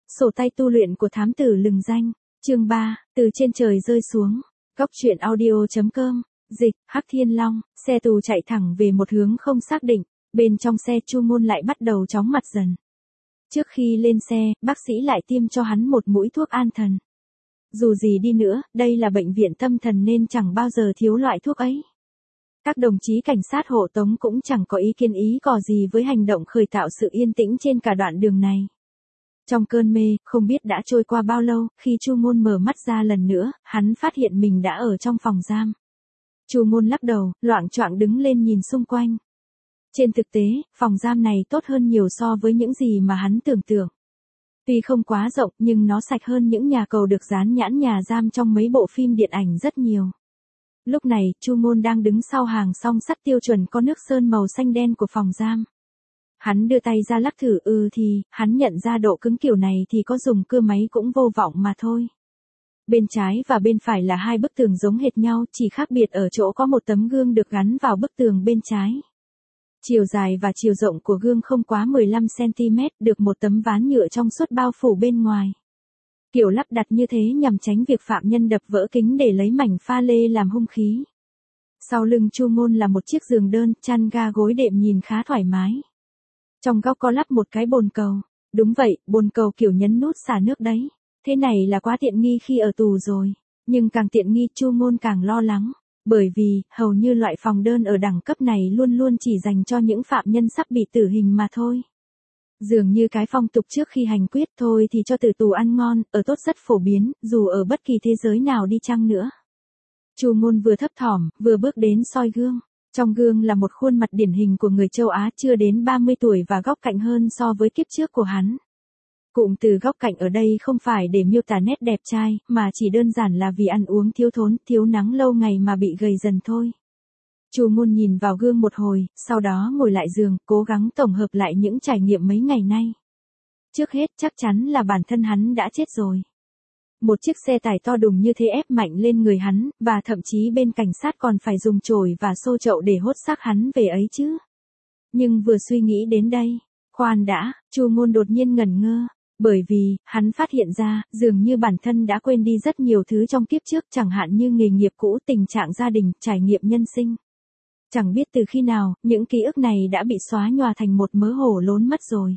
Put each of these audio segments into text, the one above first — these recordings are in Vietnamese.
Sổ tay tu luyện của thám tử lừng danh. Chương 3, từ trên trời rơi xuống. Góc truyện audio.com. Dịch, Hắc Thiên Long, xe tù chạy thẳng về một hướng không xác định, bên trong xe Chu Môn lại bắt đầu chóng mặt dần. Trước khi lên xe, bác sĩ lại tiêm cho hắn một mũi thuốc an thần. Dù gì đi nữa, đây là bệnh viện tâm thần nên chẳng bao giờ thiếu loại thuốc ấy. Các đồng chí cảnh sát hộ tống cũng chẳng có ý kiến ý cò gì với hành động khởi tạo sự yên tĩnh trên cả đoạn đường này. Trong cơn mê, không biết đã trôi qua bao lâu, khi Chu Môn mở mắt ra lần nữa, hắn phát hiện mình đã ở trong phòng giam. Chu Môn lắc đầu, loạng choạng đứng lên nhìn xung quanh. Trên thực tế, phòng giam này tốt hơn nhiều so với những gì mà hắn tưởng tượng. Tuy không quá rộng nhưng nó sạch hơn những nhà cầu được dán nhãn nhà giam trong mấy bộ phim điện ảnh rất nhiều. Lúc này, Chu Môn đang đứng sau hàng song sắt tiêu chuẩn có nước sơn màu xanh đen của phòng giam. Hắn đưa tay ra lắc thử thì, hắn nhận ra độ cứng kiểu này thì có dùng cưa máy cũng vô vọng mà thôi. Bên trái và bên phải là hai bức tường giống hệt nhau, chỉ khác biệt ở chỗ có một tấm gương được gắn vào bức tường bên trái. Chiều dài và chiều rộng của gương không quá 15 cm, được một tấm ván nhựa trong suốt bao phủ bên ngoài. Kiểu lắp đặt như thế nhằm tránh việc phạm nhân đập vỡ kính để lấy mảnh pha lê làm hung khí. Sau lưng Chu Môn là một chiếc giường đơn, chăn ga gối đệm nhìn khá thoải mái. Trong góc có lắp một cái bồn cầu. Đúng vậy, bồn cầu kiểu nhấn nút xả nước đấy. Thế này là quá tiện nghi khi ở tù rồi. Nhưng càng tiện nghi Chu Môn càng lo lắng. Bởi vì, hầu như loại phòng đơn ở đẳng cấp này luôn luôn chỉ dành cho những phạm nhân sắp bị tử hình mà thôi. Dường như cái phong tục trước khi hành quyết thôi thì cho tử tù ăn ngon, ở tốt rất phổ biến, dù ở bất kỳ thế giới nào đi chăng nữa. Chu Môn vừa thấp thỏm, vừa bước đến soi gương. Trong gương là một khuôn mặt điển hình của người châu Á chưa đến 30 tuổi và góc cạnh hơn so với kiếp trước của hắn. Cụm từ góc cạnh ở đây không phải để miêu tả nét đẹp trai, mà chỉ đơn giản là vì ăn uống thiếu thốn, thiếu nắng lâu ngày mà bị gầy dần thôi. Chu Môn nhìn vào gương một hồi, sau đó ngồi lại giường, cố gắng tổng hợp lại những trải nghiệm mấy ngày nay. Trước hết chắc chắn là bản thân hắn đã chết rồi. Một chiếc xe tải to đùng như thế ép mạnh lên người hắn, và thậm chí bên cảnh sát còn phải dùng chổi và xô chậu để hốt xác hắn về ấy chứ. Nhưng vừa suy nghĩ đến đây, khoan đã, Chu Môn đột nhiên ngẩn ngơ. Bởi vì, hắn phát hiện ra, dường như bản thân đã quên đi rất nhiều thứ trong kiếp trước, chẳng hạn như nghề nghiệp cũ, tình trạng gia đình, trải nghiệm nhân sinh. Chẳng biết từ khi nào, những ký ức này đã bị xóa nhòa thành một mớ hổ lốn mất rồi.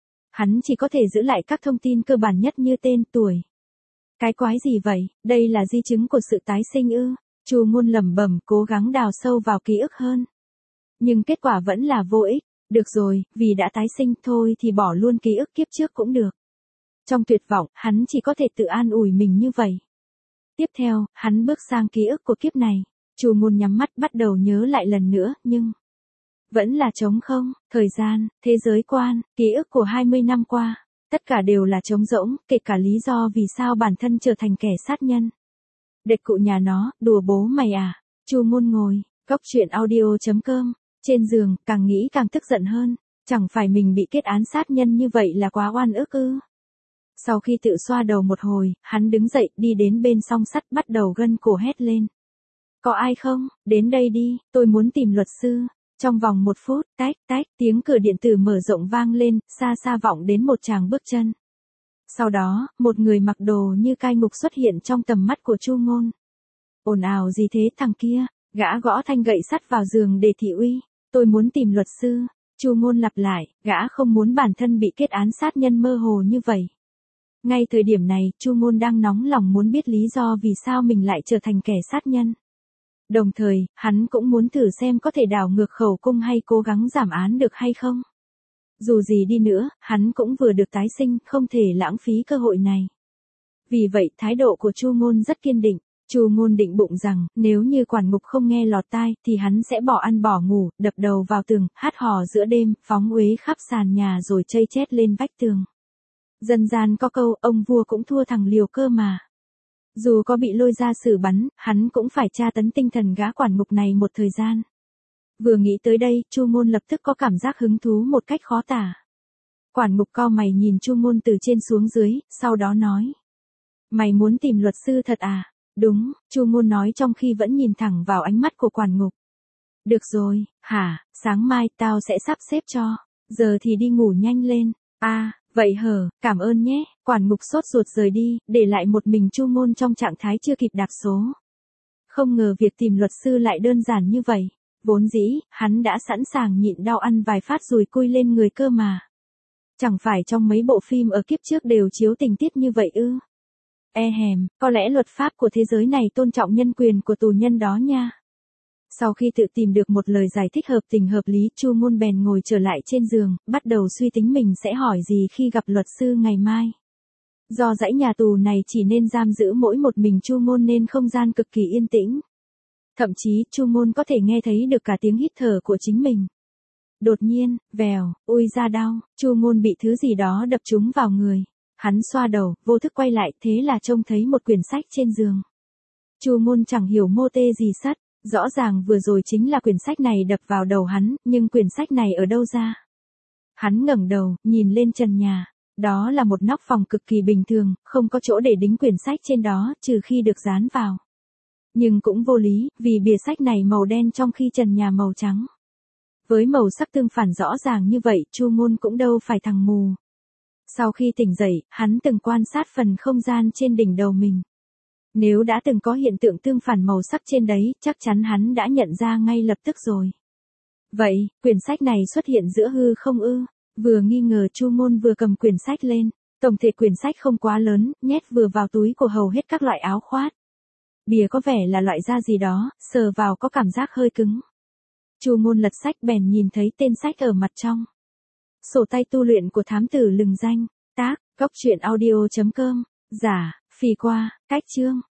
Hắn chỉ có thể giữ lại các thông tin cơ bản nhất như tên, tuổi. Cái quái gì vậy, đây là di chứng của sự tái sinh ư? Chu Môn lẩm bẩm, cố gắng đào sâu vào ký ức hơn. Nhưng kết quả vẫn là vô ích. Được rồi, vì đã tái sinh thôi thì bỏ luôn ký ức kiếp trước cũng được. Trong tuyệt vọng, hắn chỉ có thể tự an ủi mình như vậy. Tiếp theo, hắn bước sang ký ức của kiếp này. Chu Môn nhắm mắt bắt đầu nhớ lại lần nữa, nhưng vẫn là trống không, thời gian, thế giới quan, ký ức của 20 năm qua. Tất cả đều là trống rỗng, kể cả lý do vì sao bản thân trở thành kẻ sát nhân. Đệt cụ nhà nó, đùa bố mày à? Chu Môn ngồi, góc truyện audio.com, trên giường, càng nghĩ càng tức giận hơn. Chẳng phải mình bị kết án sát nhân như vậy là quá oan ức ư? Sau khi tự xoa đầu một hồi, hắn đứng dậy, đi đến bên song sắt bắt đầu gân cổ hét lên. Có ai không? Đến đây đi, tôi muốn tìm luật sư. Trong vòng 1 phút, tách, tiếng cửa điện tử mở rộng vang lên, xa xa vọng đến một tràng bước chân. Sau đó, một người mặc đồ như cai ngục xuất hiện trong tầm mắt của Chu Môn. Ồn ào gì thế thằng kia? Gã gõ thanh gậy sắt vào giường để thị uy. Tôi muốn tìm luật sư. Chu Môn lặp lại, gã không muốn bản thân bị kết án sát nhân mơ hồ như vậy. Ngay thời điểm này, Chu Môn đang nóng lòng muốn biết lý do vì sao mình lại trở thành kẻ sát nhân. Đồng thời, hắn cũng muốn thử xem có thể đảo ngược khẩu cung hay cố gắng giảm án được hay không. Dù gì đi nữa, hắn cũng vừa được tái sinh, không thể lãng phí cơ hội này. Vì vậy, thái độ của Chu Môn rất kiên định. Chu Môn định bụng rằng, nếu như quản ngục không nghe lọt tai, thì hắn sẽ bỏ ăn bỏ ngủ, đập đầu vào tường, hát hò giữa đêm, phóng uế khắp sàn nhà rồi chây chét lên vách tường. Dân gian có câu, ông vua cũng thua thằng liều cơ mà. Dù có bị lôi ra xử bắn, hắn cũng phải tra tấn tinh thần gã quản ngục này một thời gian. Vừa nghĩ tới đây, Chu Môn lập tức có cảm giác hứng thú một cách khó tả. Quản ngục cau mày nhìn Chu Môn từ trên xuống dưới, sau đó nói. Mày muốn tìm luật sư thật à? Đúng, Chu Môn nói trong khi vẫn nhìn thẳng vào ánh mắt của quản ngục. Được rồi, hả, sáng mai tao sẽ sắp xếp cho. Giờ thì đi ngủ nhanh lên. À, Vậy hờ, cảm ơn nhé, quản ngục sốt ruột rời đi, để lại một mình Chu Môn trong trạng thái chưa kịp đạp số. Không ngờ việc tìm luật sư lại đơn giản như vậy. Vốn dĩ, hắn đã sẵn sàng nhịn đau ăn vài phát dùi cui lên người cơ mà. Chẳng phải trong mấy bộ phim ở kiếp trước đều chiếu tình tiết như vậy ư? Có lẽ luật pháp của thế giới này tôn trọng nhân quyền của tù nhân đó nha. Sau khi tự tìm được một lời giải thích hợp tình hợp lý, Chu Môn bèn ngồi trở lại trên giường, bắt đầu suy tính mình sẽ hỏi gì khi gặp luật sư ngày mai. Do dãy nhà tù này chỉ nên giam giữ mỗi một mình Chu Môn nên không gian cực kỳ yên tĩnh. Thậm chí, Chu Môn có thể nghe thấy được cả tiếng hít thở của chính mình. Đột nhiên, vèo, ui ra đau, Chu Môn bị thứ gì đó đập trúng vào người. Hắn xoa đầu, vô thức quay lại, thế là trông thấy một quyển sách trên giường. Chu Môn chẳng hiểu mô tê gì sắt, rõ ràng vừa rồi chính là quyển sách này đập vào đầu hắn, nhưng quyển sách này ở đâu ra? Hắn ngẩng đầu, nhìn lên trần nhà. Đó là một nóc phòng cực kỳ bình thường, không có chỗ để đính quyển sách trên đó, trừ khi được dán vào. Nhưng cũng vô lý, vì bìa sách này màu đen trong khi trần nhà màu trắng. Với màu sắc tương phản rõ ràng như vậy, Chu Môn cũng đâu phải thằng mù. Sau khi tỉnh dậy, hắn từng quan sát phần không gian trên đỉnh đầu mình. Nếu đã từng có hiện tượng tương phản màu sắc trên đấy, chắc chắn hắn đã nhận ra ngay lập tức rồi. Vậy, quyển sách này xuất hiện giữa hư không ư? Vừa nghi ngờ Chu Môn vừa cầm quyển sách lên. Tổng thể quyển sách không quá lớn, nhét vừa vào túi của hầu hết các loại áo khoác. Bìa có vẻ là loại da gì đó, sờ vào có cảm giác hơi cứng. Chu Môn lật sách bèn nhìn thấy tên sách ở mặt trong. Sổ tay tu luyện của thám tử lừng danh. Tác, góc truyện audio.com. Giả, Phì Qua, cách chương.